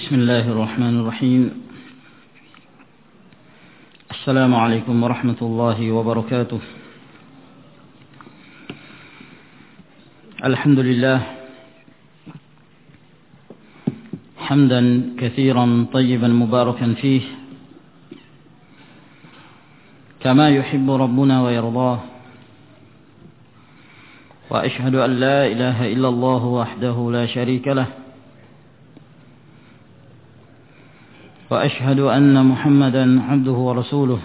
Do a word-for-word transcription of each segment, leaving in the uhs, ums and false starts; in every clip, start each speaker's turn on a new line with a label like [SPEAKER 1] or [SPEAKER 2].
[SPEAKER 1] بسم الله الرحمن الرحيم. السلام عليكم ورحمة الله وبركاته. الحمد لله حمدا كثيرا طيبا مباركا فيه كما يحب ربنا ويرضاه، وأشهد أن لا إله إلا الله وحده لا شريك له، وأشهد أن محمدا عبده ورسوله،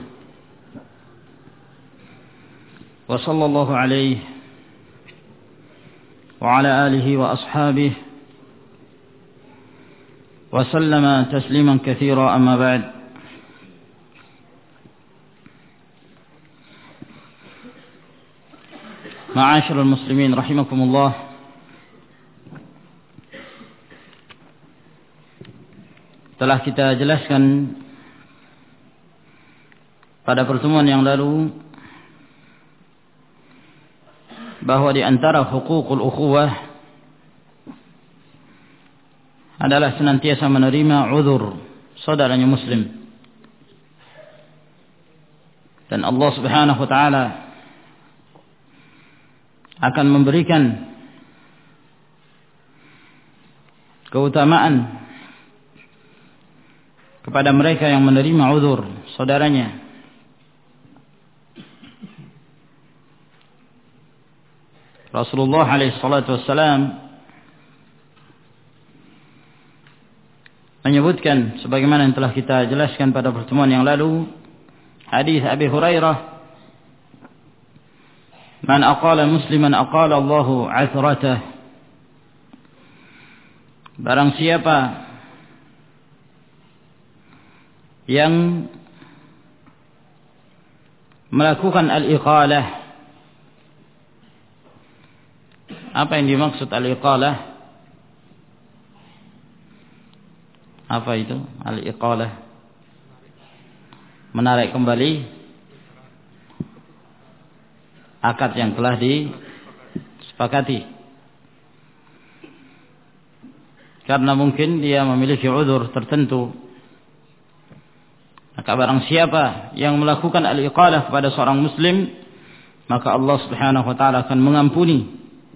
[SPEAKER 1] وصلى الله عليه وعلى آله وأصحابه وسلم تسليما كثيرا. أما بعد، معاشر المسلمين رحمكم الله، telah kita jelaskan pada pertemuan yang lalu bahwa di antara hukukul ukhuwah adalah senantiasa menerima uzur saudaranya muslim, dan Allah Subhanahu wa taala akan memberikan keutamaan kepada mereka yang menerima uzur saudaranya. Rasulullah alaihi salatu wassalam menyebutkan sebagaimana yang telah kita jelaskan pada pertemuan yang lalu, hadis Abi Hurairah, "Man aqala musliman aqala Allahu 'athratah." Barang siapa yang melakukan al-iqalah. Apa yang dimaksud al-iqalah? Apa itu al-iqalah? Menarik kembali akad yang telah disepakati, karena mungkin dia memiliki uzur tertentu. Maka barang siapa yang melakukan al-iqalah kepada seorang muslim, maka Allah Subhanahu wa taala akan mengampuni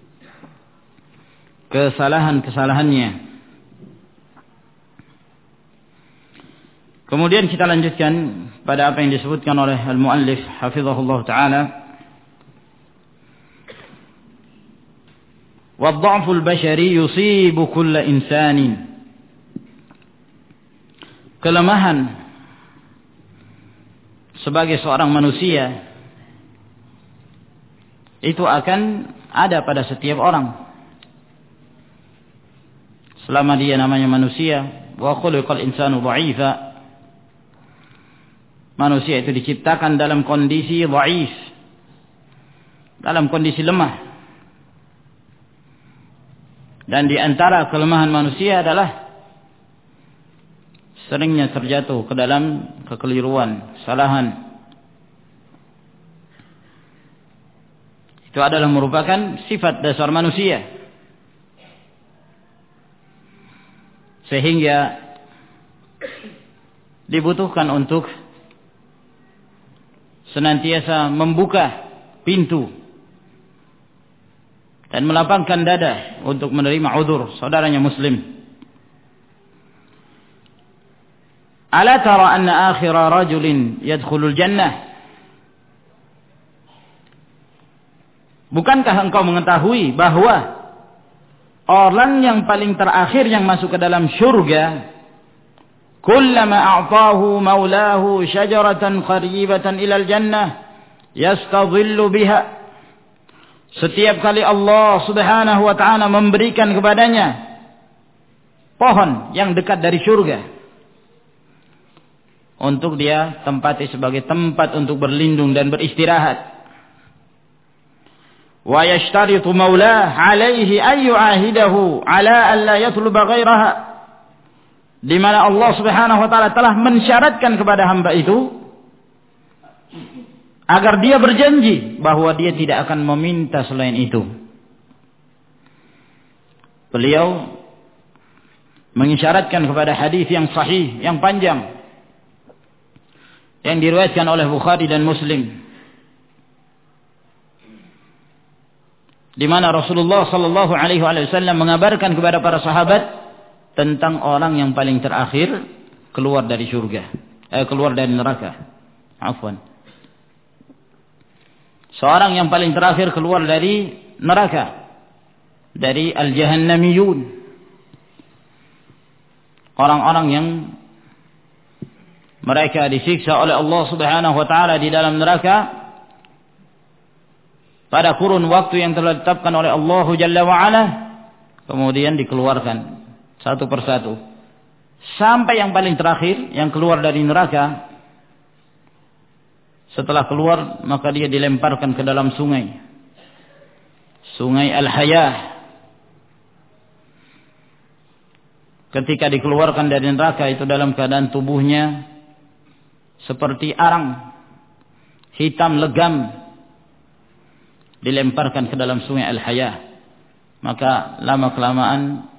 [SPEAKER 1] kesalahan-kesalahannya. Kemudian kita lanjutkan pada apa yang disebutkan oleh al-muallif hafizahullah taala. Wad-dha'ful bashari yusibu kulla insanin. Kelemahan sebagai seorang manusia itu akan ada pada setiap orang selama dia namanya manusia. Wa khuliqal insanu dha'ifa. Manusia itu diciptakan dalam kondisi dhaif, dalam kondisi lemah. Dan di antara kelemahan manusia adalah seringnya terjatuh ke dalam kekeliruan, kesalahan. Itu adalah merupakan sifat dasar manusia, sehingga dibutuhkan untuk senantiasa membuka pintu dan melapangkan dada untuk menerima uzur saudaranya muslim. Ala tara anna akhira rajulin yadkhulul jannah. Bukankah engkau mengetahui bahwa orang yang paling terakhir yang masuk ke dalam syurga, kullama a'tahu maulahu syajaratan qaribatan ilal jannah yastadhillu biha. Setiap kali Allah Subhanahu wa taala memberikan kepadanya pohon yang dekat dari syurga untuk dia tempati sebagai tempat untuk berlindung dan beristirahat. Wa yashtaritu maulah alaihi ay yu'ahidahu ala an la yatluba ghairaha. Di mana Allah Subhanahu wa taala telah mensyaratkan kepada hamba itu agar dia berjanji bahwa dia tidak akan meminta selain itu. Beliau mengisyaratkan kepada hadis yang sahih, yang panjang, yang diriwayatkan oleh Bukhari dan Muslim, di mana Rasulullah sallallahu alaihi wasallam mengabarkan kepada para sahabat tentang orang yang paling terakhir keluar dari surga, eh, keluar dari neraka. Afwan. Seorang yang paling terakhir keluar dari neraka, dari al-jahannamiyun. Orang-orang yang mereka disiksa oleh Allah Subhanahu wa taala di dalam neraka pada kurun waktu yang telah ditetapkan oleh Allah Jalla wa Ala, kemudian dikeluarkan satu persatu sampai yang paling terakhir yang keluar dari neraka. Setelah keluar maka dia dilemparkan ke dalam sungai, sungai Al-Hayah. Ketika dikeluarkan dari neraka itu dalam keadaan tubuhnya seperti arang hitam legam, dilemparkan ke dalam sungai Al-Hayah. Maka lama kelamaan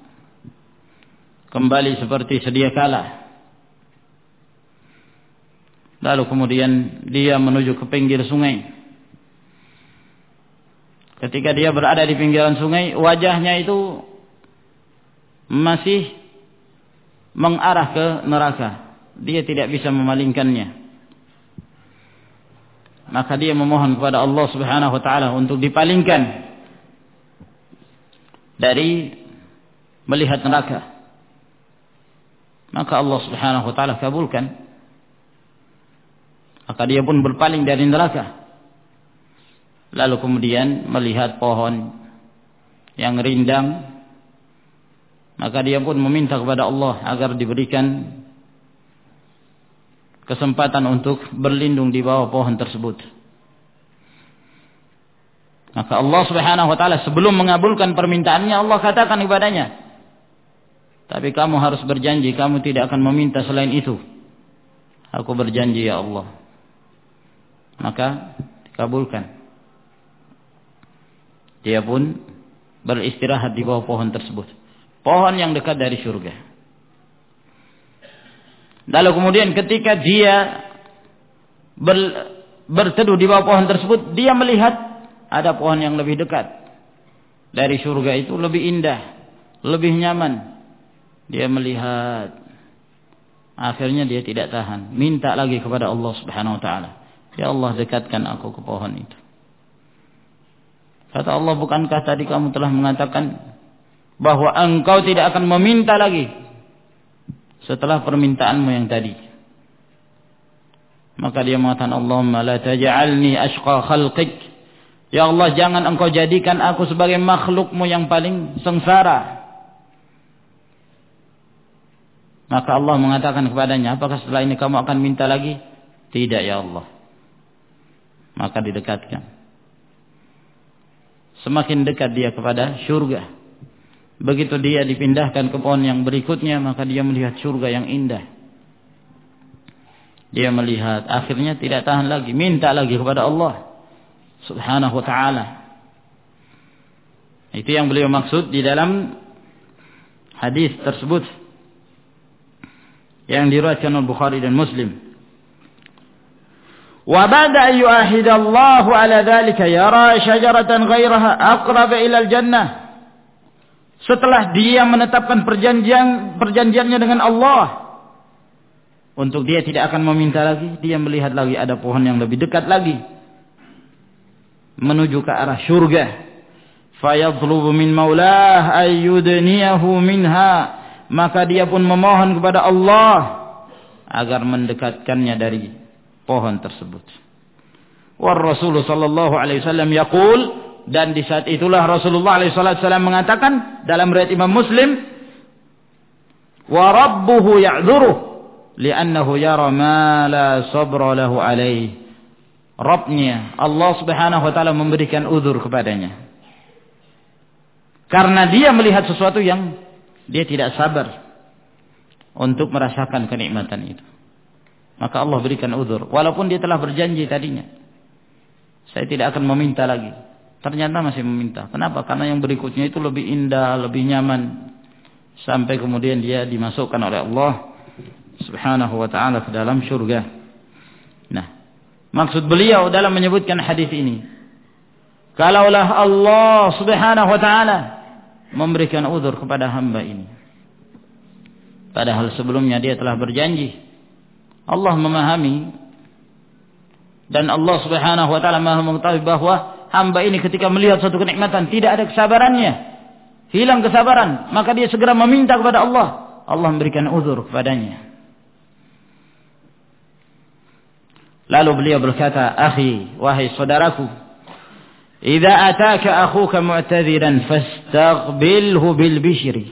[SPEAKER 1] kembali seperti sedia kala. Lalu kemudian dia menuju ke pinggir sungai. Ketika dia berada di pinggiran sungai, wajahnya itu masih mengarah ke neraka. Dia tidak bisa memalingkannya. Maka dia memohon kepada Allah Subhanahu wa taala untuk dipalingkan dari melihat neraka. Maka Allah Subhanahu wa taala kabulkan. Maka dia pun berpaling dari neraka. Lalu kemudian melihat pohon yang rindang, maka dia pun meminta kepada Allah agar diberikan kesempatan untuk berlindung di bawah pohon tersebut. Maka Allah Subhanahu wa taala sebelum mengabulkan permintaannya, Allah katakan kepadanya, tapi kamu harus berjanji kamu tidak akan meminta selain itu. Aku berjanji ya Allah. Maka dikabulkan. Dia pun beristirahat di bawah pohon tersebut, pohon yang dekat dari surga. Lalu kemudian ketika dia ber, berteduh di bawah pohon tersebut, dia melihat ada pohon yang lebih dekat dari surga itu, lebih indah, lebih nyaman. Dia melihat, akhirnya dia tidak tahan, minta lagi kepada Allah Subhanahu wa taala, ya Allah, dekatkan aku ke pohon itu. Kata Allah, bukankah tadi kamu telah mengatakan bahwa engkau tidak akan meminta lagi setelah permintaanmu yang tadi? Maka dia mengatakan, Allahumma la taj'alni ashqa khalqik. Ya Allah, jangan engkau jadikan aku sebagai makhlukmu yang paling sengsara. Maka Allah mengatakan kepadanya, apakah setelah ini kamu akan minta lagi? Tidak ya Allah. Maka didekatkan. Semakin dekat dia kepada surga. Begitu dia dipindahkan ke pohon yang berikutnya, maka dia melihat surga yang indah. Dia melihat, akhirnya tidak tahan lagi, minta lagi kepada Allah Subhanahu wa ta'ala. Itu yang beliau maksud di dalam hadis tersebut yang diriwayatkan oleh Bukhari dan Muslim. Wa ba'da an yu'ahida Allah 'ala dhalika yara syajaratan ghairaha aqrab ila al-jannah. Setelah dia menetapkan perjanjian perjanjiannya dengan Allah untuk dia tidak akan meminta lagi, dia melihat lagi ada pohon yang lebih dekat lagi menuju ke arah surga. Fayatlubu min maulah ayyudniyahu minha. Maka dia pun memohon kepada Allah agar mendekatkannya dari pohon tersebut. War Rasulullah sallallahu alaihi wasallam yaqul, dan di saat itulah Rasulullah alaihi wasallam mengatakan dalam riwayat Imam Muslim, wa rabbuhu ya'dhuruh li'annahu yara ma la sabra lahu alaihi. Rabbnya Allah Subhanahu wa taala memberikan uzur kepadanya karena dia melihat sesuatu yang dia tidak sabar untuk merasakan kenikmatan itu. Maka Allah berikan uzur, walaupun dia telah berjanji tadinya, saya tidak akan meminta lagi. Ternyata masih meminta. Kenapa? Karena yang berikutnya itu lebih indah, lebih nyaman, sampai kemudian dia dimasukkan oleh Allah Subhanahu wa taala ke dalam surga. Nah, maksud beliau dalam menyebutkan hadis ini, kalaulah Allah Subhanahu wa taala memberikan uzur kepada hamba ini, padahal sebelumnya dia telah berjanji, Allah memahami dan Allah Subhanahu wa taala Maha mengetahui bahwa hamba ini ketika melihat suatu kenikmatan tidak ada kesabarannya, hilang kesabaran, maka dia segera meminta kepada Allah. Allah memberikan uzur kepadanya. Lalu beliau berkata, "Akhi, wahai saudaraku, idza ataka akhuka mu'tadziran fastaghbilhu bil bishri."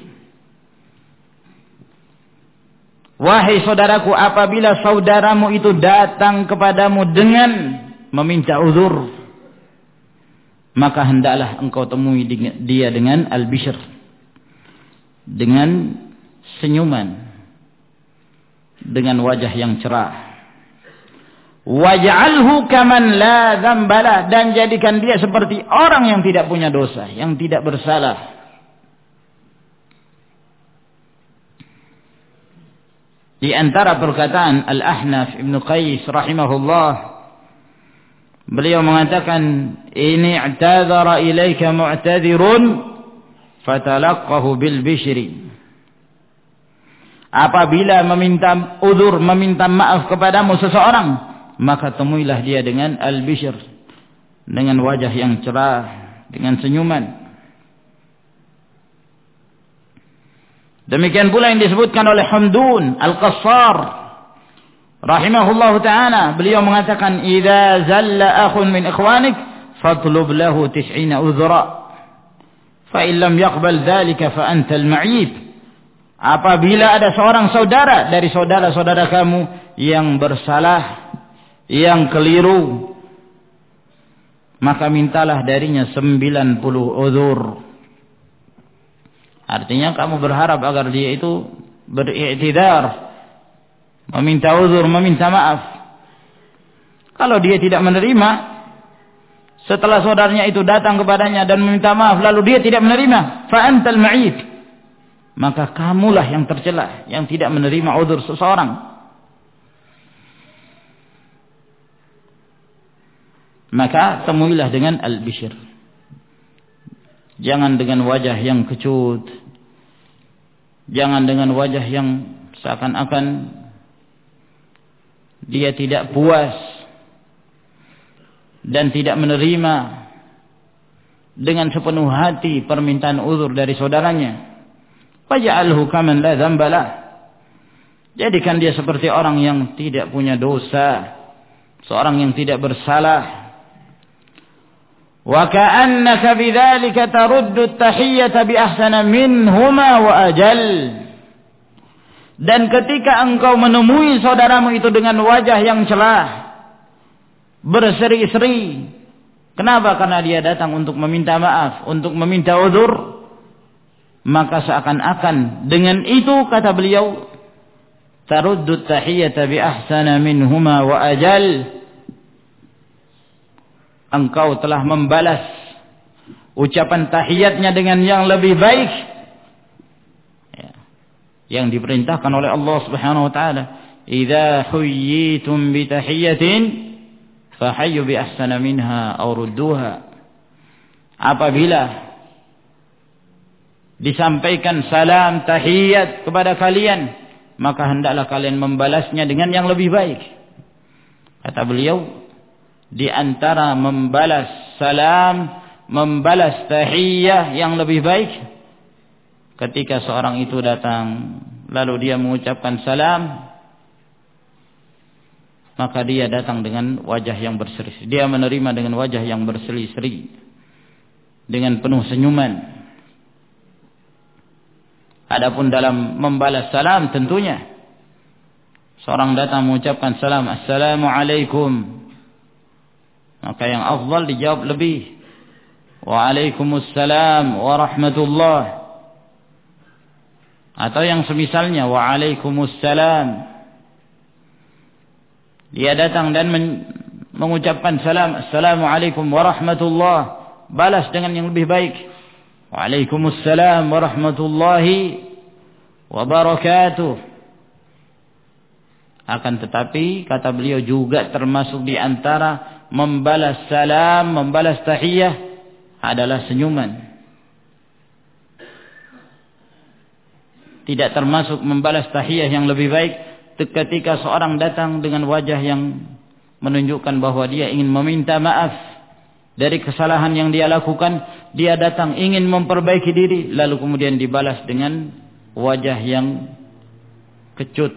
[SPEAKER 1] Wahai saudaraku, apabila saudaramu itu datang kepadamu dengan meminta uzur, maka hendaklah engkau temui dia dengan al-bishr, dengan senyuman, dengan wajah yang cerah. Waj'alhu kaman la dzambala, dan jadikan dia seperti orang yang tidak punya dosa, yang tidak bersalah. Di antara perkataan Al-Ahnaf Ibn Qais rahimahullah, beliau mengatakan, ini i'tadzara ilaika mu'tadzirun fatalaqqahu bil bishri. Apabila meminta uzur, meminta maaf kepadamu seseorang, maka temuilah dia dengan al-bishr, dengan wajah yang cerah, dengan senyuman. Demikian pula yang disebutkan oleh Hamdun Al-Qassar rahimahullahu ta'ala, beliau mengatakan, idza zalla akhun min ikhwanik fatlub lahu tis'ina uzra fa in lam yaqbal dhalika fa anta al-ma'ib. Apabila ada seorang saudara dari saudara-saudara kamu yang bersalah, yang keliru, maka mintalah darinya sembilan puluh uzur. Artinya kamu berharap agar dia itu berikhtidar, meminta uzur, meminta maaf. Kalau dia tidak menerima, setelah saudaranya itu datang kepadanya dan meminta maaf, lalu dia tidak menerima, fa antal ma'id, maka kamulah yang tercela, yang tidak menerima uzur seseorang. Maka temuilah dengan al-bishr. Jangan dengan wajah yang kecut, jangan dengan wajah yang seakan-akan dia tidak puas dan tidak menerima dengan sepenuh hati permintaan uzur dari saudaranya. Faj'alhu kaman la dzambala. Jadikan dia seperti orang yang tidak punya dosa, seorang yang tidak bersalah. Wa ka'annaka bidzalika taruddu at-tahiyyata bi ahsana minhuma wa ajal. Dan ketika engkau menemui saudaramu itu dengan wajah yang celah, berseri-seri, kenapa? Karena dia datang untuk meminta maaf, untuk meminta uzur, maka seakan-akan dengan itu, kata beliau, taruddu at-tahiyyata bi ahsana minhuma wa ajal, engkau telah membalas ucapan tahiyatnya dengan yang lebih baik, ya, yang diperintahkan oleh Allah Subhanahu wa taala, idza huyyitum bi tahiyatin fahayyu bi ahsana minha aw rudduha. Apabila disampaikan salam tahiyat kepada kalian, maka hendaklah kalian membalasnya dengan yang lebih baik. Kata beliau, di antara membalas salam, membalas tahiyyah yang lebih baik, ketika seorang itu datang lalu dia mengucapkan salam, maka dia datang dengan wajah yang berseri, dia menerima dengan wajah yang berseri-seri, dengan penuh senyuman. Adapun dalam membalas salam, tentunya seorang datang mengucapkan salam, assalamualaikum, maka yang afdal dijawab lebih, waalaikumsalam warahmatullah, atau yang semisalnya, waalaikumsalam. Dia datang dan men- mengucapkan salam, assalamualaikum warahmatullah, balas dengan yang lebih baik, waalaikumsalam warahmatullahi wa barakatuh. Akan tetapi kata beliau juga termasuk di antara membalas salam, membalas tahiyah adalah senyuman. Tidak termasuk membalas tahiyah yang lebih baik ketika seorang datang dengan wajah yang menunjukkan bahwa dia ingin meminta maaf dari kesalahan yang dia lakukan. Dia datang ingin memperbaiki diri, lalu kemudian dibalas dengan wajah yang kecut,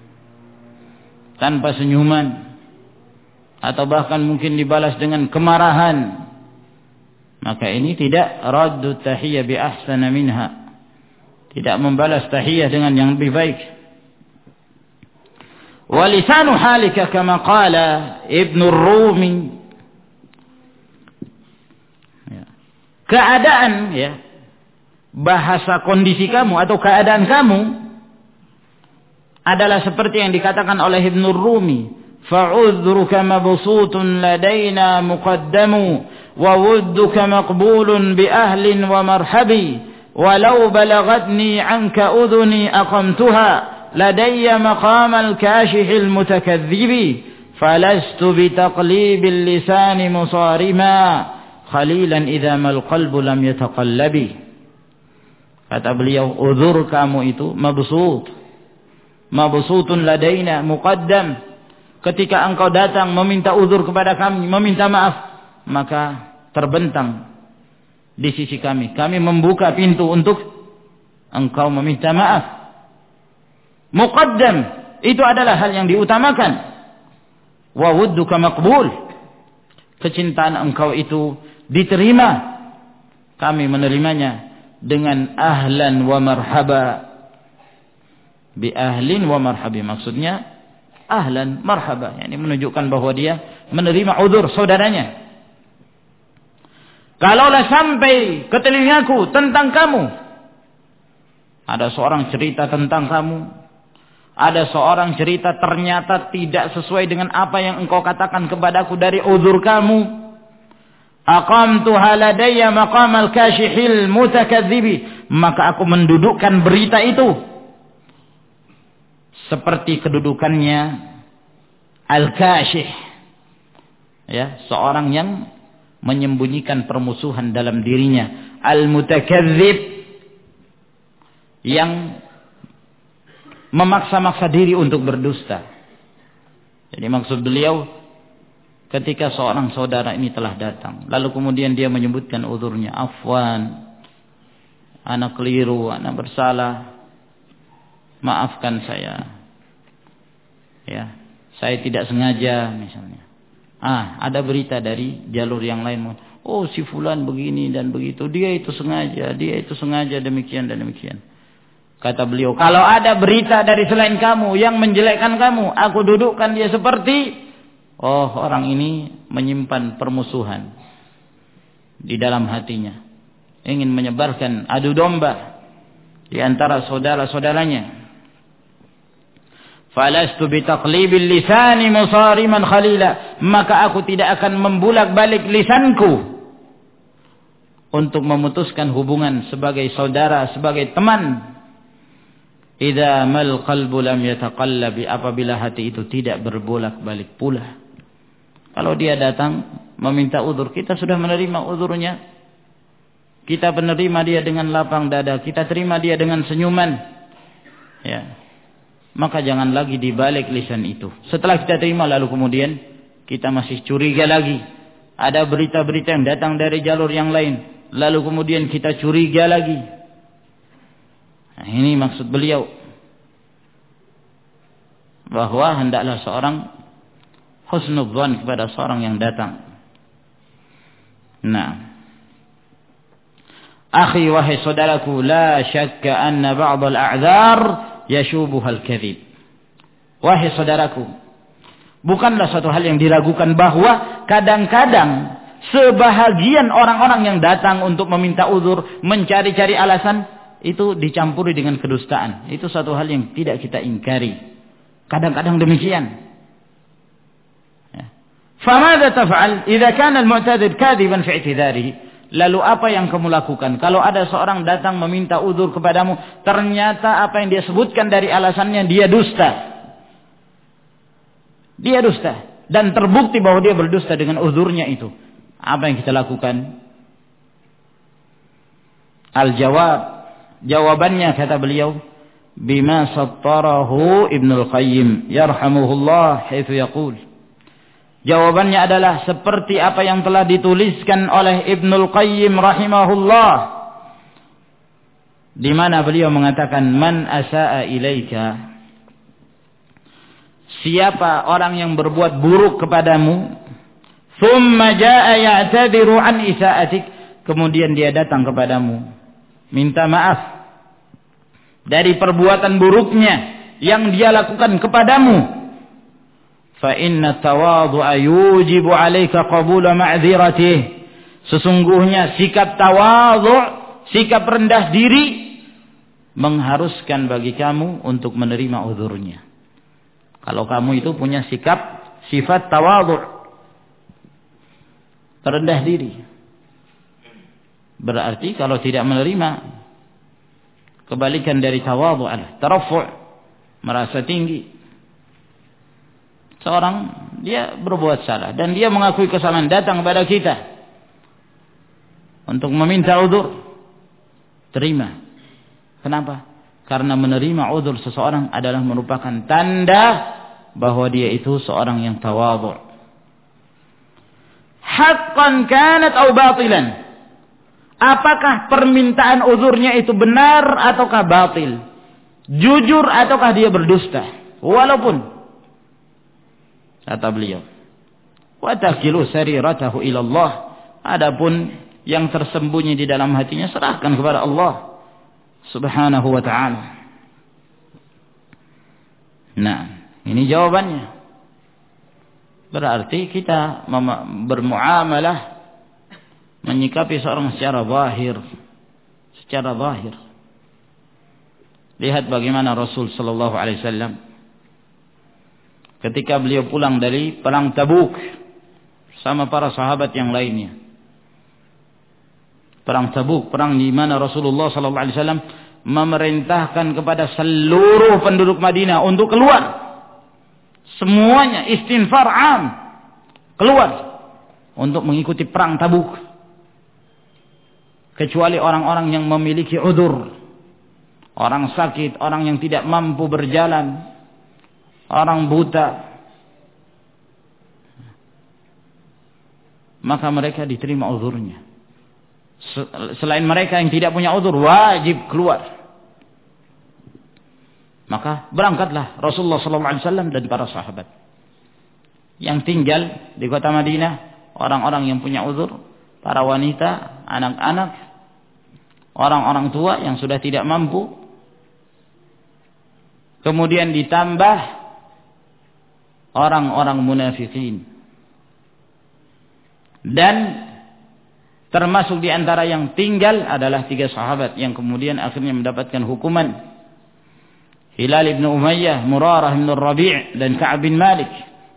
[SPEAKER 1] tanpa senyuman, atau bahkan mungkin dibalas dengan kemarahan. Maka ini tidak raddu tahiyyah bi ahsana minha, tidak membalas tahiyah dengan yang lebih baik. Wa lisanu halika kama qala Ibn Rumi, keadaan, ya, bahasa kondisi kamu atau keadaan kamu adalah seperti yang dikatakan oleh Ibn Rumi, fa'udhruka mabsutun ladaina muqaddamu wa wudduka maqbulun bi ahlin wa marhabi walau balagatni anka udhuni aqamtuha ladayya maqamal kashihil mutakadzibi falastu bitaqlibil lisani musarima khalilan idza mal qalbu lam yataqallabi. Kata beliau, uzur kamu itu mabsut, mabsutun ladaina muqaddam. Ketika engkau datang meminta uzur kepada kami, meminta maaf, maka terbentang di sisi kami. Kami membuka pintu untuk engkau meminta maaf. Muqaddam itu adalah hal yang diutamakan. Wa wudduka maqbul, kecintaan engkau itu diterima, kami menerimanya dengan ahlan wa marhaba. Bi ahlin wa marhabi, maksudnya ahlan marhaba, yakni menunjukkan bahwa dia menerima uzur saudaranya. Kalaulah sampai ke telingaku tentang kamu, ada seorang cerita tentang kamu, ada seorang cerita ternyata tidak sesuai dengan apa yang engkau katakan kepadaku dari uzur kamu, aqamtu haladayya maqamal kashihil mutakadzibi, maka aku mendudukkan berita itu seperti kedudukannya al-kashih, ya, seorang yang menyembunyikan permusuhan dalam dirinya, al-mutakadzib, yang memaksa-maksa diri untuk berdusta. Jadi maksud beliau, ketika seorang saudara ini telah datang, lalu kemudian dia menyebutkan uzurnya, afwan, anak keliru, anak bersalah, maafkan saya, ya, saya tidak sengaja misalnya. Ah, ada berita dari jalur yang lain, oh si fulan begini dan begitu, dia itu sengaja, dia itu sengaja demikian dan demikian. Kata beliau, kalau ada berita dari selain kamu yang menjelekkan kamu, aku dudukkan dia seperti, oh, orang ini menyimpan permusuhan di dalam hatinya, ingin menyebarkan adu domba di antara saudara-saudaranya. Falastu bitaqlibil lisani musariman khalila, maka aku tidak akan membulak-balik lisanku untuk memutuskan hubungan sebagai saudara, sebagai teman. Idza mal qalbu lam yataqallabi, apabila hati itu tidak berbolak-balik pula. Kalau dia datang meminta uzur, kita sudah menerima uzurnya, kita menerima dia dengan lapang dada, kita terima dia dengan senyuman, ya, maka jangan lagi dibalik lisan itu. Setelah kita terima, lalu kemudian kita masih curiga lagi, ada berita-berita yang datang dari jalur yang lain, lalu kemudian kita curiga lagi. Nah, ini maksud beliau, bahwa hendaklah seorang husnudzan kepada seorang yang datang. Nah, akhi, wahai saudaraku, la syakka anna ba'd al-a'dzar yashubuha al-kadhib. Wahai saudaraku, bukanlah suatu hal yang diragukan bahwa kadang-kadang sebahagian orang-orang yang datang untuk meminta uzur, mencari-cari alasan, itu dicampuri dengan kedustaan. Itu suatu hal yang tidak kita ingkari. Kadang-kadang demikian. فماذا تفعل إذا كان المعتذر كاذبا في اعتذاره؟ Lalu apa yang kamu lakukan? Kalau ada seorang datang meminta uzur kepadamu, ternyata apa yang dia sebutkan dari alasannya dia dusta. Dia dusta. Dan terbukti bahwa dia berdusta dengan uzurnya itu. Apa yang kita lakukan? Al-jawab. Jawabannya kata beliau, bima sattarahu Ibnul Qayyim yarhamuhullah haitsu yaqul. Jawabannya adalah seperti apa yang telah dituliskan oleh Ibnul Qayyim rahimahullah, di mana beliau mengatakan, man asaa ilaika, siapa orang yang berbuat buruk kepadamu, thumma jaa ya'tadiru an isaatik, kemudian dia datang kepadamu minta maaf dari perbuatan buruknya yang dia lakukan kepadamu, fa inna tawadhu'a yujibu 'alaika qabula ma'dziratih, sesungguhnya sikap tawadhu', sikap rendah diri mengharuskan bagi kamu untuk menerima uzurnya. Kalau kamu itu punya sikap sifat tawadhu', rendah diri, berarti kalau tidak menerima, kebalikan dari tawadhu' adalah tarafu', merasa tinggi. Seorang dia berbuat salah dan dia mengakui kesalahan, datang kepada kita untuk meminta uzur, terima. Kenapa? Karena menerima uzur seseorang adalah merupakan tanda bahwa dia itu seorang yang tawadhu'. Haqqan kanat aw batilan, apakah permintaan uzurnya itu benar ataukah batil, jujur ataukah dia berdusta, walaupun, kata beliau, wa takilu sariratahu ila Allah, adapun yang tersembunyi di dalam hatinya serahkan kepada Allah Subhanahu wa ta'ala. Nah, ini jawabannya. Berarti kita bermuamalah, menyikapi seorang secara zahir, secara zahir. Lihat bagaimana Rasul sallallahu alaihi wasallam ketika beliau pulang dari perang Tabuk sama para sahabat yang lainnya. Perang Tabuk, perang di mana Rasulullah sallallahu alaihi wasallam memerintahkan kepada seluruh penduduk Madinah untuk keluar. Semuanya istinfar am, keluar untuk mengikuti perang Tabuk. Kecuali orang-orang yang memiliki udzur, orang sakit, orang yang tidak mampu berjalan, orang buta, maka mereka diterima uzurnya. Selain mereka yang tidak punya uzur, wajib keluar. Maka berangkatlah Rasulullah sallallahu alaihi wasallam dan para sahabat. Yang tinggal di kota Madinah, orang-orang yang punya uzur, para wanita, anak-anak, orang-orang tua yang sudah tidak mampu. Kemudian ditambah orang-orang munafikin. Dan termasuk di antara yang tinggal adalah tiga sahabat yang kemudian akhirnya mendapatkan hukuman. Hilal ibn Umayyah, Murarah ibn Rabi' dan Ka'ab bin Malik.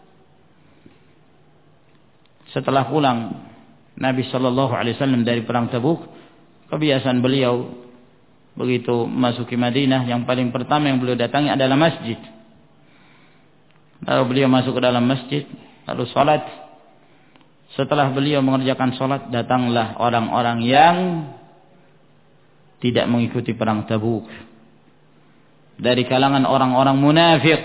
[SPEAKER 1] Setelah pulang Nabi sallallahu alaihi wasallam dari perang Tabuk, kebiasaan beliau begitu masuki Madinah, yang paling pertama yang beliau datangi adalah masjid. Lalu beliau masuk ke dalam masjid, lalu salat. Setelah beliau mengerjakan salat, datanglah orang-orang yang tidak mengikuti perang Tabuk, dari kalangan orang-orang munafik.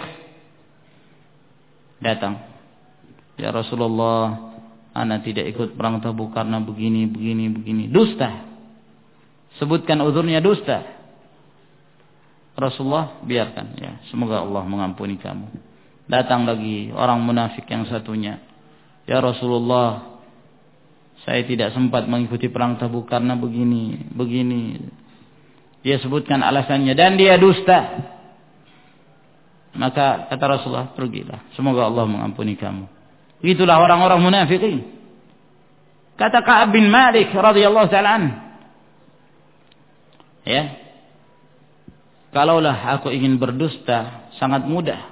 [SPEAKER 1] Datang, ya Rasulullah, ana tidak ikut perang Tabuk karena begini, begini, begini. Dusta. Sebutkan uzurnya dusta. Rasulullah, biarkan, ya, semoga Allah mengampuni kamu. Datang lagi orang munafik yang satunya. Ya Rasulullah, saya tidak sempat mengikuti perang Tabuk karena begini, begini. Dia sebutkan alasannya dan dia dusta. Maka kata Rasulullah, pergilah, semoga Allah mengampuni kamu. Itulah orang-orang munafikin. Kata Ka'ab bin Malik radhiyallahu ta'ala anhu, ya, kalaulah aku ingin berdusta sangat mudah.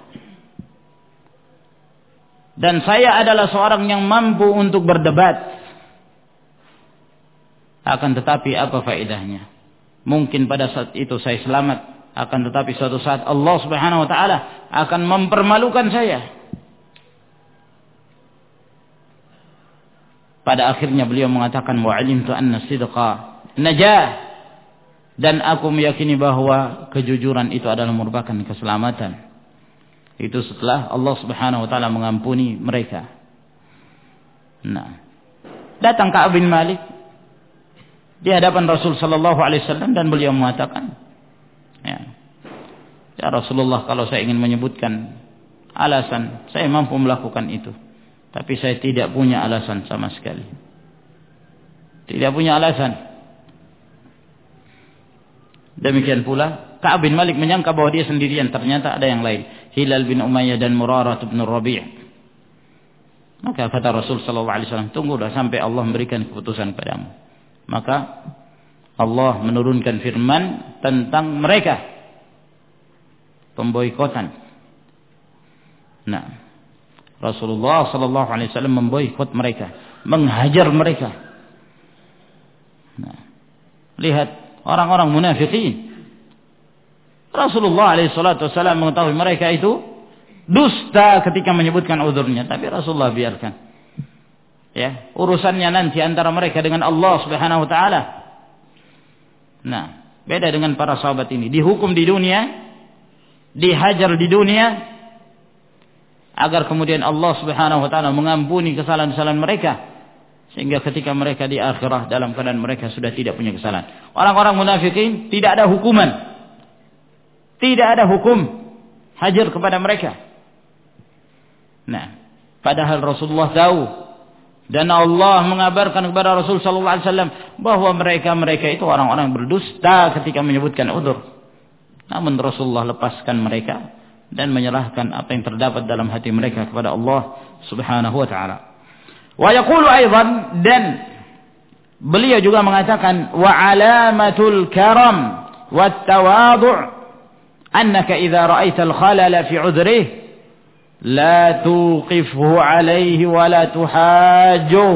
[SPEAKER 1] Dan saya adalah seorang yang mampu untuk berdebat. Akan tetapi apa faedahnya? Mungkin pada saat itu saya selamat, akan tetapi suatu saat Allah Subhanahu wa taala akan mempermalukan saya. Pada akhirnya beliau mengatakan wa 'alimtu anna sidqa najah, dan aku meyakini bahwa kejujuran itu adalah merupakan keselamatan. Itu setelah Allah Subhanahu wa taala mengampuni mereka. Nah, datang Ka'ab bin Malik di hadapan Rasul sallallahu alaihi wasallam dan beliau mengatakan, ya, ya Rasulullah, kalau saya ingin menyebutkan alasan, saya mampu melakukan itu. Tapi saya tidak punya alasan sama sekali. Tidak punya alasan. Demikian pula Ka'ab bin Malik menyangka bahwa dia sendirian, ternyata ada yang lain, Hilal bin Umayyah dan Murarah bin Rabi'. Maka kata Rasul sallallahu alaihi wasallam, tunggulah sampai Allah memberikan keputusan padamu. Maka Allah menurunkan firman tentang mereka, pemboikotan. Nah, Rasulullah sallallahu alaihi wasallam memboikot mereka, menghajar mereka. Nah, lihat orang-orang munafikin. Rasulullah alaihi salatu wasallam mengetahui mereka itu dusta ketika menyebutkan uzurnya, tapi Rasulullah biarkan. Ya, urusannya nanti antara mereka dengan Allah Subhanahu wa taala. Nah, beda dengan para sahabat ini, dihukum di dunia, dihajar di dunia, agar kemudian Allah Subhanahu wa taala mengampuni kesalahan-kesalahan mereka, sehingga ketika mereka di akhirah dalam keadaan mereka sudah tidak punya kesalahan. Orang-orang munafikin tidak ada hukuman, tidak ada hukum hajar kepada mereka. Nah, padahal Rasulullah tahu dan Allah mengabarkan kepada Rasul sallallahu alaihi wasallam bahwa mereka-mereka itu orang-orang berdusta ketika menyebutkan udzur. Namun Rasulullah lepaskan mereka dan menyerahkan apa yang terdapat dalam hati mereka kepada Allah Subhanahu wa taala. Wa yaqulu aidan, dan beliau juga mengatakan, wa alamatul karam wat tawadhu' annaka idza ra'aita al-khalala fi 'udrihi la tuqifhu 'alaihi wa la tuhajjuh.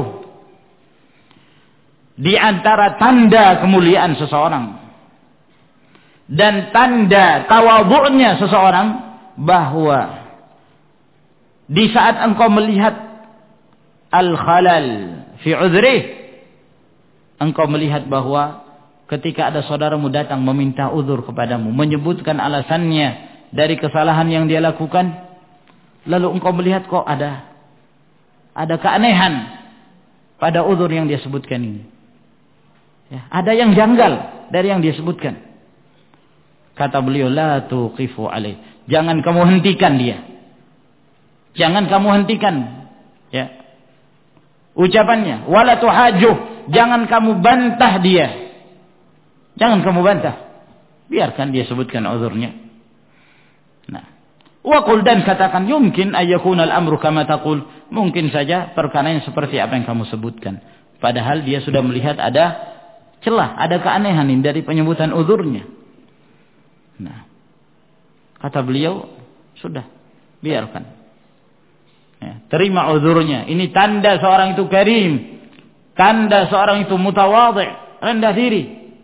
[SPEAKER 1] Di antara tanda kemuliaan seseorang dan tanda tawadhu'nya seseorang, bahwa di saat engkau melihat al-khalal fi 'udhrih, engkau melihat bahwa ketika ada saudaramu datang meminta uzur kepadamu, menyebutkan alasannya dari kesalahan yang dia lakukan, lalu engkau melihat kok ada ada keanehan pada uzur yang dia sebutkan ini. Ya, ada yang janggal dari yang dia sebutkan. Kata beliau, la tuqifu alaih. Jangan kamu hentikan dia. Jangan kamu hentikan, ya, ucapannya. Wala tuhajjuh. Jangan kamu bantah dia. Jangan kamu bantah. Biarkan dia sebutkan uzurnya. Nah, wa qul, dan katakan, yumkin ayyakuna al-amru kama taqul. Mungkin saja perkaranya seperti apa yang kamu sebutkan. Padahal dia sudah melihat ada celah, ada keanehan dari penyebutan uzurnya. Nah, kata beliau, sudah, biarkan. Ya, terima uzurnya. Ini tanda seorang itu karim, tanda seorang itu mutawadhi', rendah diri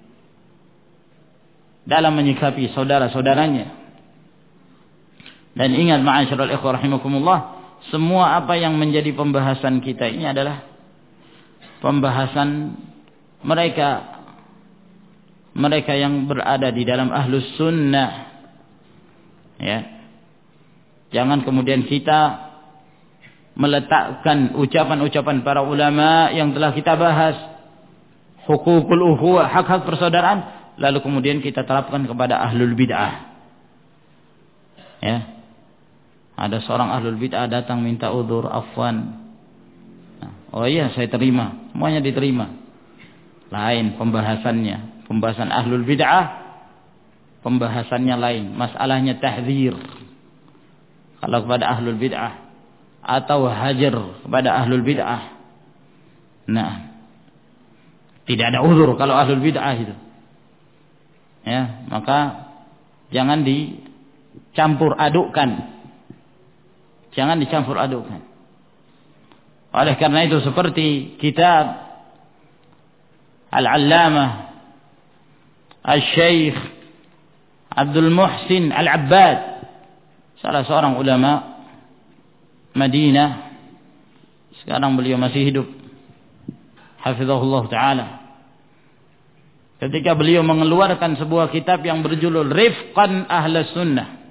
[SPEAKER 1] dalam menyikapi saudara-saudaranya. Dan ingat, ma'asyiral ikhwah rahimakumullah, semua apa yang menjadi pembahasan kita ini adalah pembahasan mereka mereka yang berada di dalam ahlus sunnah. Ya, jangan kemudian kita meletakkan ucapan-ucapan para ulama yang telah kita bahas, hukukul ukhuwah, hak-hak persaudaraan, lalu kemudian kita terapkan kepada ahlul bid'ah. Ya, ada seorang ahlul bid'ah datang minta udzur, afwan. Nah, oh iya, saya terima, semuanya diterima. Lain pembahasannya, pembahasan ahlul bid'ah pembahasannya lain, masalahnya tahdzir kalau kepada ahlul bid'ah, atau hajar kepada ahlul bid'ah. Nah, tidak ada uzur kalau ahlul bid'ah itu. Ya, maka jangan dicampur adukkan. Jangan dicampur adukkan. Oleh karena itu, seperti kitab Al-Allamah Al-Syeikh Abdul Muhsin Al-Abbad, salah seorang ulama Madinah. Sekarang beliau masih hidup, hafizahullah ta'ala. Ketika beliau mengeluarkan sebuah kitab yang berjudul Rifqan Ahlus Sunnah.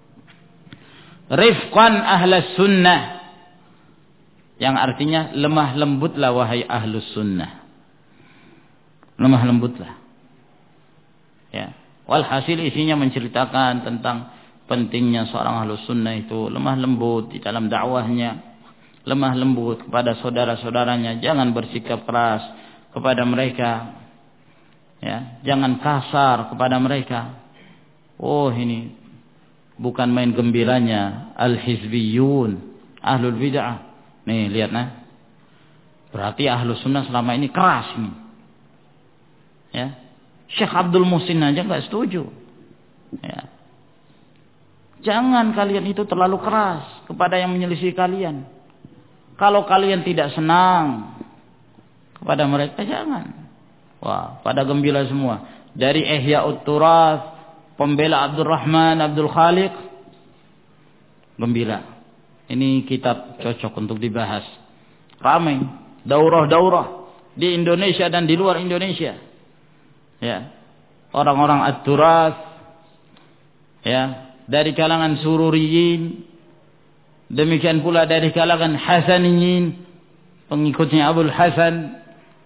[SPEAKER 1] Rifqan Ahlus Sunnah, yang artinya lemah lembutlah wahai Ahlus Sunnah. Lemah lembutlah. Ya. Walhasil isinya menceritakan tentang pentingnya seorang Ahlus Sunnah itu lemah lembut di dalam dakwahnya, lemah lembut kepada saudara-saudaranya, jangan bersikap keras kepada mereka, ya, jangan kasar kepada mereka. Oh, ini bukan main gembiranya al-hizbiyun, ahlul bid'ah. Nih, lihat nah. Berarti Ahlus Sunnah selama ini keras nih. Ya. Syekh Abdul Muhsin aja enggak setuju. Ya. Jangan kalian itu terlalu keras kepada yang menyelisih kalian. Kalau kalian tidak senang kepada mereka, jangan. Wah, pada gembira semua. Dari Ihya'ut Turath, pembela Abdurrahman Abdul Khaliq, gembira. Ini kitab cocok untuk dibahas. Ramai daurah-daurah di Indonesia dan di luar Indonesia. Ya. Orang-orang At-Turath, ya, dari kalangan Sururiyin, demikian pula dari kalangan Hasaniyin, pengikutnya Abul Hasan,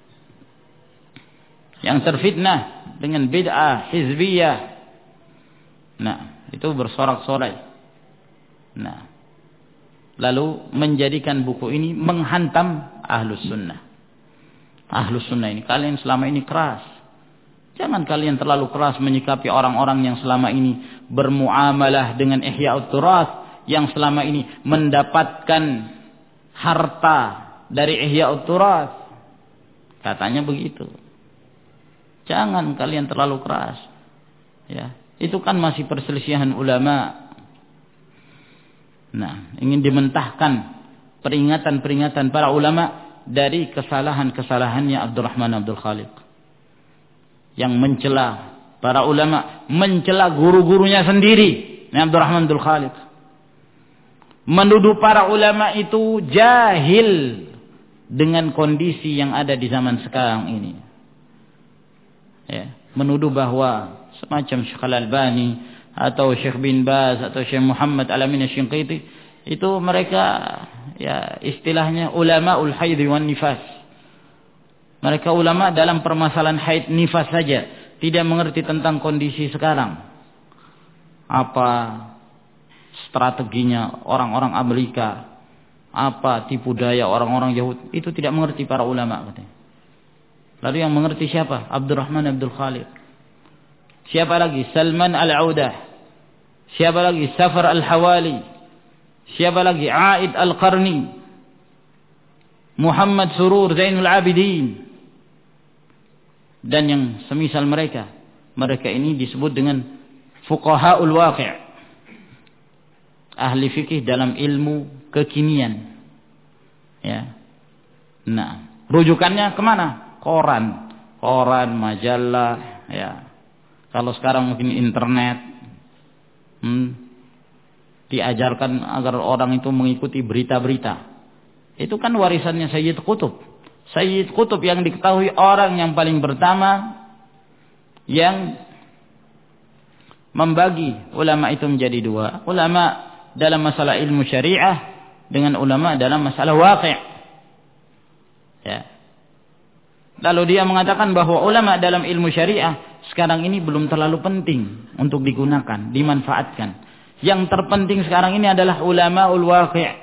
[SPEAKER 1] yang terfitnah dengan bid'ah hizbiyah. Nah, itu bersorak-sorai. Nah, lalu menjadikan buku ini menghantam Ahlus Sunnah. Ahlus Sunnah ini, kalian selama ini keras. Jangan kalian terlalu keras menyikapi orang-orang yang selama ini bermuamalah dengan Ihya'ut Turath, yang selama ini mendapatkan harta dari Ihya'ut Turath. Katanya begitu. Jangan kalian terlalu keras. Ya, itu kan masih perselisihan ulama. Nah, ingin dimentahkan peringatan-peringatan para ulama dari kesalahan-kesalahannya Abdurrahman Abdul Khaliq, yang mencela para ulama, mencela guru-gurunya sendiri. Ini Abdurrahman Abdul Khaliq menuduh para ulama itu jahil dengan kondisi yang ada di zaman sekarang ini. Ya, menuduh bahwa semacam Syekh Al-Albani atau Syekh bin Baz atau Syekh Muhammad Al-Amin Asy-Shinqiti itu mereka, ya, istilahnya ulamaul haid wan nifas. Mereka ulama dalam permasalahan haid nifas saja, tidak mengerti tentang kondisi sekarang. Apa strateginya orang-orang Amerika, apa tipu daya orang-orang Yahudi, itu tidak mengerti para ulama katanya. Lalu yang mengerti siapa? Abdurrahman Abdul Khaliq. Siapa lagi? Salman Al-Audah. Siapa lagi? Safar Al-Hawali. Siapa lagi? Aid Al-Qarni. Muhammad Surur Zainul Abidin. Dan yang semisal mereka. Mereka ini disebut dengan fuqaha'ul waqi', ahli fikih dalam ilmu kekinian. Ya. Nah, rujukannya kemana? Koran, koran, majalah. Ya. Kalau sekarang mungkin internet. Hmm, diajarkan agar orang itu mengikuti berita-berita. Itu kan warisannya Sayyid Qutb. Sayyid Qutb yang diketahui orang yang paling pertama yang membagi ulama itu menjadi dua. Ulama dalam masalah ilmu syariah dengan ulama dalam masalah waqi'. Ya. Lalu dia mengatakan bahwa ulama dalam ilmu syariah sekarang ini belum terlalu penting untuk digunakan, dimanfaatkan. Yang terpenting sekarang ini adalah ulamaul waqi'.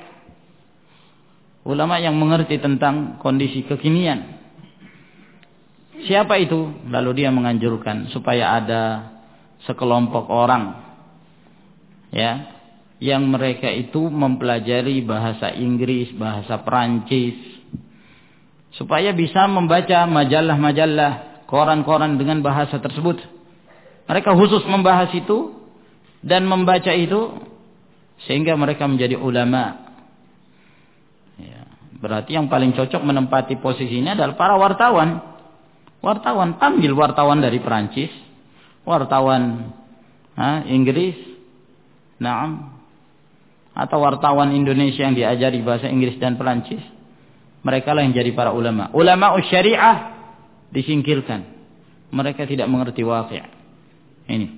[SPEAKER 1] Ulama yang mengerti tentang kondisi kekinian. Siapa itu? Lalu dia menganjurkan supaya ada sekelompok orang, ya, yang mereka itu mempelajari bahasa Inggris, bahasa Perancis, supaya bisa membaca majalah-majalah, koran-koran dengan bahasa tersebut. Mereka khusus membahas itu dan membaca itu sehingga mereka menjadi ulama. Ya, berarti yang paling cocok menempati posisinya adalah para wartawan. Wartawan, panggil wartawan dari Perancis, wartawan ha, Inggris, naam, atau wartawan Indonesia yang diajari bahasa Inggris dan Perancis. Mereka lah yang jadi para ulama. Ulama syariah disingkirkan. Mereka tidak mengerti waqi'. Ini.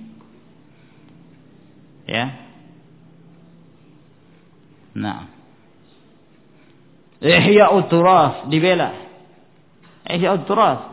[SPEAKER 1] Ya. Nah. Ihya'ut Turath dibela. Ihya'ut Turath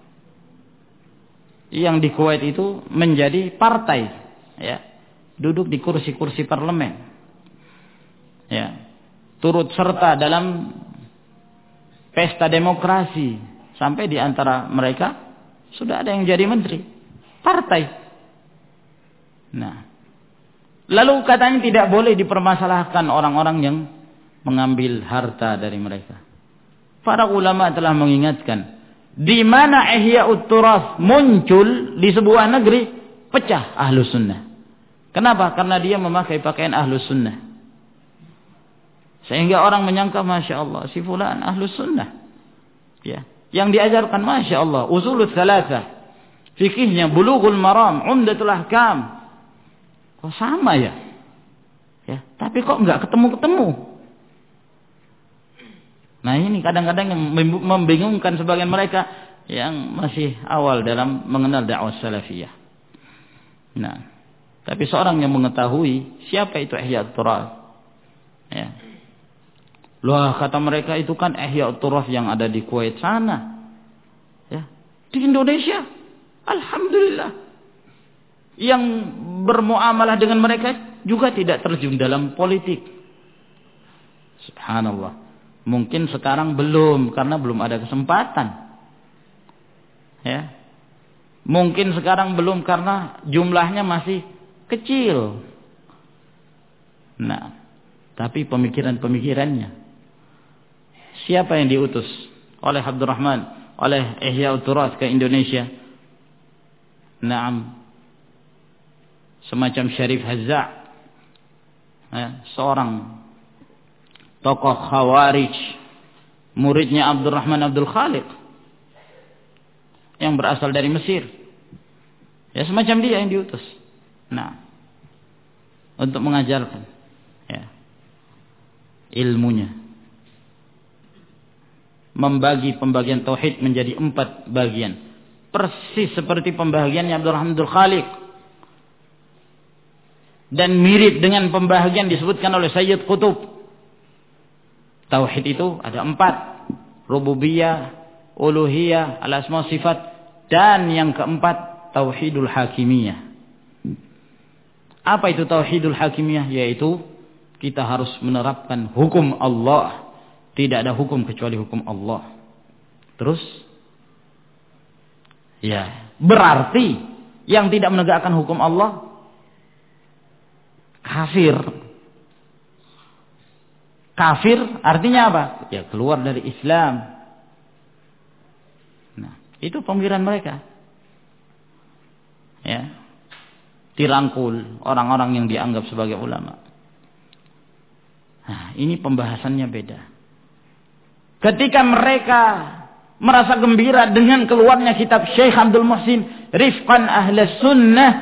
[SPEAKER 1] yang di Kuwait itu menjadi partai, ya. Duduk di kursi-kursi parlemen. Ya. Turut serta dalam pesta demokrasi sampai di antara mereka sudah ada yang jadi menteri partai. Nah, lalu katanya tidak boleh dipermasalahkan orang-orang yang mengambil harta dari mereka. Para ulama telah mengingatkan, di mana Ihya'ut Turath muncul di sebuah negeri, pecah Ahlus Sunnah. Kenapa? Karena dia memakai pakaian Ahlus Sunnah. Sehingga orang menyangka, Masya Allah, si fulan Ahlus Sunnah. Ya. Yang diajarkan, Masya Allah, usulul thalatha. Fikihnya, bulughul maram, umdatul ahkam. Kok sama ya? Ya, tapi kok enggak ketemu-ketemu? Nah ini kadang-kadang yang membingungkan sebagian mereka yang masih awal dalam mengenal dakwah salafiyah. Nah, tapi seorang yang mengetahui siapa itu Ihya'ut Turath, ya. Loh, kata mereka itu kan Ihya'ut Turath yang ada di Kuwait sana. Ya. Di Indonesia, alhamdulillah, yang bermuamalah dengan mereka juga tidak terjun dalam politik. Subhanallah. Mungkin sekarang belum, karena belum ada kesempatan. Ya. Mungkin sekarang belum karena jumlahnya masih kecil. Nah, tapi pemikiran-pemikirannya, siapa yang diutus oleh Abdurrahman, oleh Ihya'ut Turath ke Indonesia? Naam, semacam Syarif Hazza', ya, seorang tokoh Khawarij, muridnya Abdurrahman Abdul Khaliq, yang berasal dari Mesir. Ya, semacam dia yang diutus. Nah, untuk mengajarkan, ya, ilmunya, membagi pembagian tauhid menjadi empat bagian, persis seperti pembagiannya Abdurrahman Abdul Khaliq, dan mirip dengan pembagian disebutkan oleh Sayyid Qutb. Tauhid itu ada empat, rububiyah, uluhiyah, al-asma sifat, dan yang keempat tauhidul hakimiyah. Apa itu tauhidul hakimiyah? Yaitu kita harus menerapkan hukum Allah, tidak ada hukum kecuali hukum Allah. Terus, ya, berarti yang tidak menegakkan hukum Allah kafir. Kafir artinya apa? Ya, keluar dari Islam. Nah, itu pemikiran mereka. Ya. Dirangkul orang-orang yang dianggap sebagai ulama. Nah, ini pembahasannya beda. Ketika mereka merasa gembira dengan keluarnya kitab Syekh Abdul Muhsin, Rifqan Ahlus Sunnah,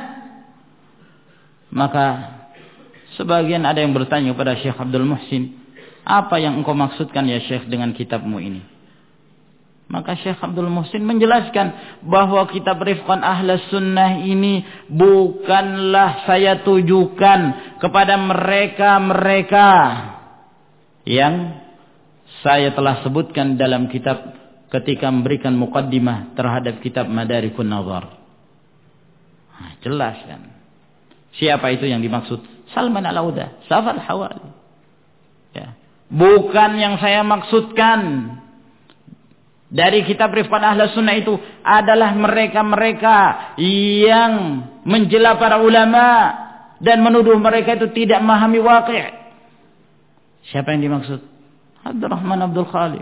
[SPEAKER 1] maka sebagian ada yang bertanya kepada Syekh Abdul Muhsin, apa yang engkau maksudkan ya Syekh dengan kitabmu ini? Maka Syekh Abdul Muhsin menjelaskan bahwa kitab Rifqan Ahlus Sunnah ini bukanlah saya tujukan kepada mereka-mereka yang saya telah sebutkan dalam kitab ketika memberikan muqaddimah terhadap kitab Madarikun Nazar. Nah, jelas kan? Siapa itu yang dimaksud? Salman Al-Auda, Safar Hawali. Ya. Bukan yang saya maksudkan dari kitab Rifqan Ahlus Sunnah itu adalah mereka-mereka yang menjela para ulama dan menuduh mereka itu tidak memahami waqi'. Siapa yang dimaksud? Abdurrahman Abdul Khaliq.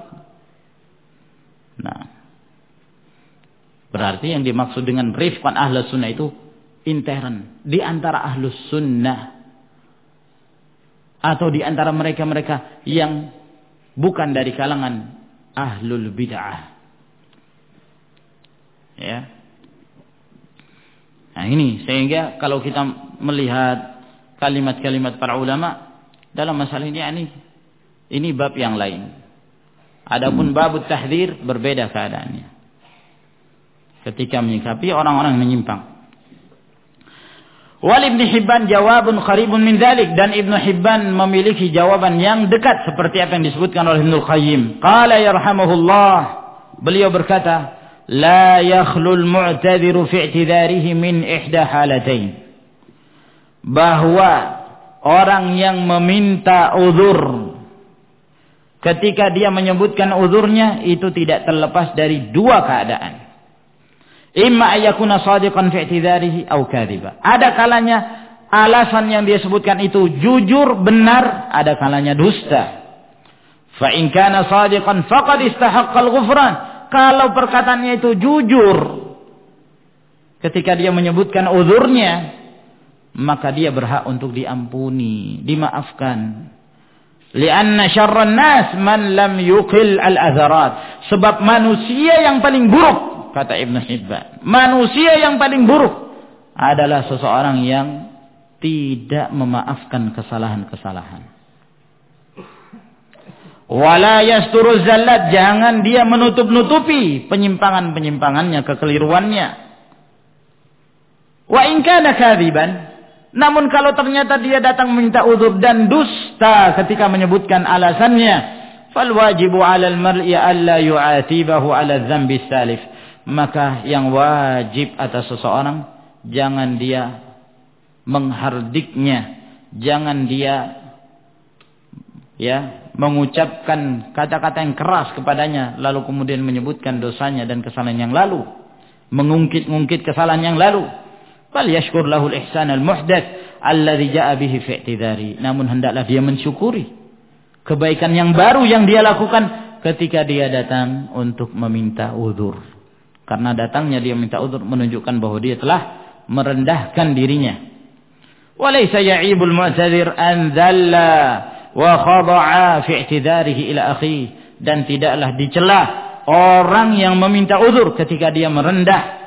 [SPEAKER 1] Nah, berarti yang dimaksud dengan Rifqan Ahlus Sunnah itu intern di antara Ahlus Sunnah, atau di antara mereka-mereka yang bukan dari kalangan Ahlul Bid'ah. Ya. Nah ini sehingga kalau kita melihat kalimat-kalimat para ulama dalam masalah ini, ini ini bab yang lain. Adapun babut tahdzir berbeda keadaannya. Ketika menyikapi orang-orang yang menyimpang. Wal Ibnu Hibban jawabun qaribun min dzalik, dan Ibnu Hibban memiliki jawaban yang dekat seperti apa yang disebutkan oleh Ibnu Qayyim. Qala yarhamuhullah, beliau berkata, la yakhlul mu'tadhiru fi i'tidharihi min ihda halatain, bahwa orang yang meminta uzur ketika dia menyebutkan uzurnya itu tidak terlepas dari dua keadaan. Imma ayyakuna shadiqan fi i'tidharihi aw kadhiba. Ada kalanya alasan yang dia sebutkan itu jujur, benar, ada kalanya dusta. Fa in kana shadiqan faqad istahaqqa al-ghufran. Kalau perkataannya itu jujur ketika dia menyebutkan uzurnya, maka dia berhak untuk diampuni, dimaafkan. Lianna syarran nas man lam yuqil al-azarat. Sebab manusia yang paling buruk, kata Ibnu Hibban, manusia yang paling buruk adalah seseorang yang tidak memaafkan kesalahan-kesalahan. Wala yasturu zallat, jangan dia menutup-nutupi penyimpangan-penyimpangannya, kekeliruannya. Wa in kana kadziban, namun kalau ternyata dia datang meminta uzur dan dusta ketika menyebutkan alasannya, fal wajibu 'alal mar'i alla yu'atibahu 'ala dzambi salif. Maka yang wajib atas seseorang, jangan dia menghardiknya, jangan dia ya mengucapkan kata-kata yang keras kepadanya lalu kemudian menyebutkan dosanya dan kesalahan yang lalu, mengungkit-ungkit kesalahan yang lalu. Bal yashkur lahu al-ihsan al-muhdath alladhi ja'a bihi fi i'tidari. Namun hendaklah dia mensyukuri kebaikan yang baru yang dia lakukan ketika dia datang untuk meminta uzur. Karena datangnya dia minta uzur menunjukkan bahwa dia telah merendahkan dirinya. Walaysa ya'ibul mu'tadzir an dhalla wa khada'a fi i'tidarihi ila akhi, dan tidaklah dicela orang yang meminta uzur ketika dia merendah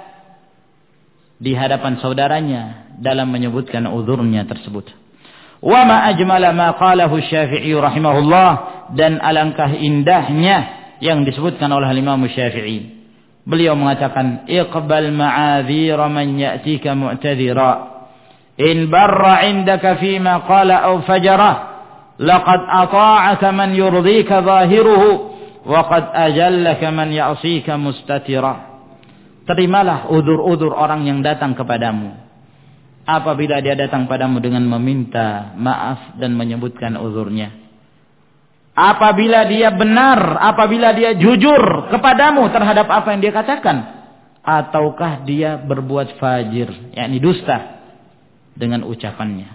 [SPEAKER 1] di hadapan saudaranya dalam menyebutkan uzurnya tersebut. Wa ma ajmala ma qalahu Syafi'i rahimahullah, dan alangkah indahnya yang disebutkan oleh Imam Syafi'i. Beliau mengatakan, iqbal ma'adhira man ya'tika mu'tadhira in barra 'indaka fima qala aw fajara laqad ata'aka man yurdika zahiruhu wa qad ajallaka man ya'sika mustatira. Terimalah udzur-udzur orang yang datang kepadamu apabila dia datang padamu dengan meminta maaf dan menyebutkan uzurnya. Apabila dia benar, apabila dia jujur kepadamu terhadap apa yang dia katakan, ataukah dia berbuat fajir, yakni dusta dengan ucapannya.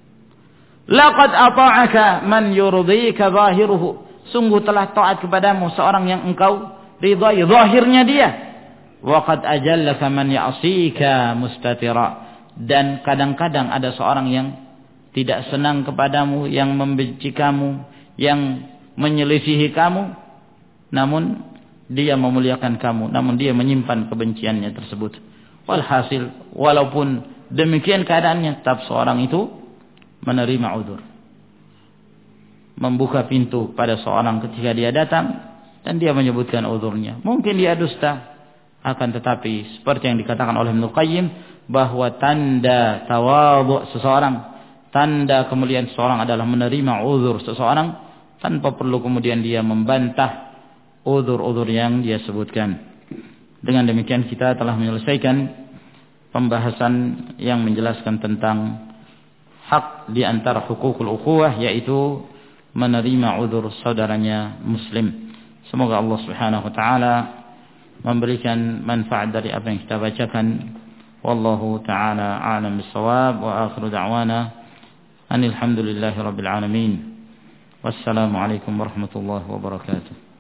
[SPEAKER 1] Laqad ata'aka man yurdika zahiruhu, sungguh telah taat kepadamu seorang yang engkau ridai zahirnya dia. Wa qad ajallaka man ya'sika mustatira, dan kadang-kadang ada seorang yang tidak senang kepadamu, yang membenci kamu, yang menyelisihi kamu, namun dia memuliakan kamu, namun dia menyimpan kebenciannya tersebut. Walhasil, walaupun demikian keadaannya, tetap seorang itu menerima uzur, membuka pintu pada seorang ketika dia datang dan dia menyebutkan uzurnya. Mungkin dia dusta, akan tetapi seperti yang dikatakan oleh Ibnu Qayyim, bahwa tanda tawadhu seseorang, tanda kemuliaan seseorang adalah menerima uzur seseorang tanpa perlu kemudian dia membantah uzur-uzur yang dia sebutkan. Dengan demikian kita telah menyelesaikan pembahasan yang menjelaskan tentang hak di antara hukukul ukhuwah, yaitu menerima uzur saudaranya muslim. Semoga Allah Subhanahu wa taala memberikan manfaat dari apa yang kita bacakan. Wallahu taala a'lam bis-shawab, wa akhiru da'wana anil hamdulillahi rabbil alamin. Wassalamualaikum warahmatullahi wabarakatuh.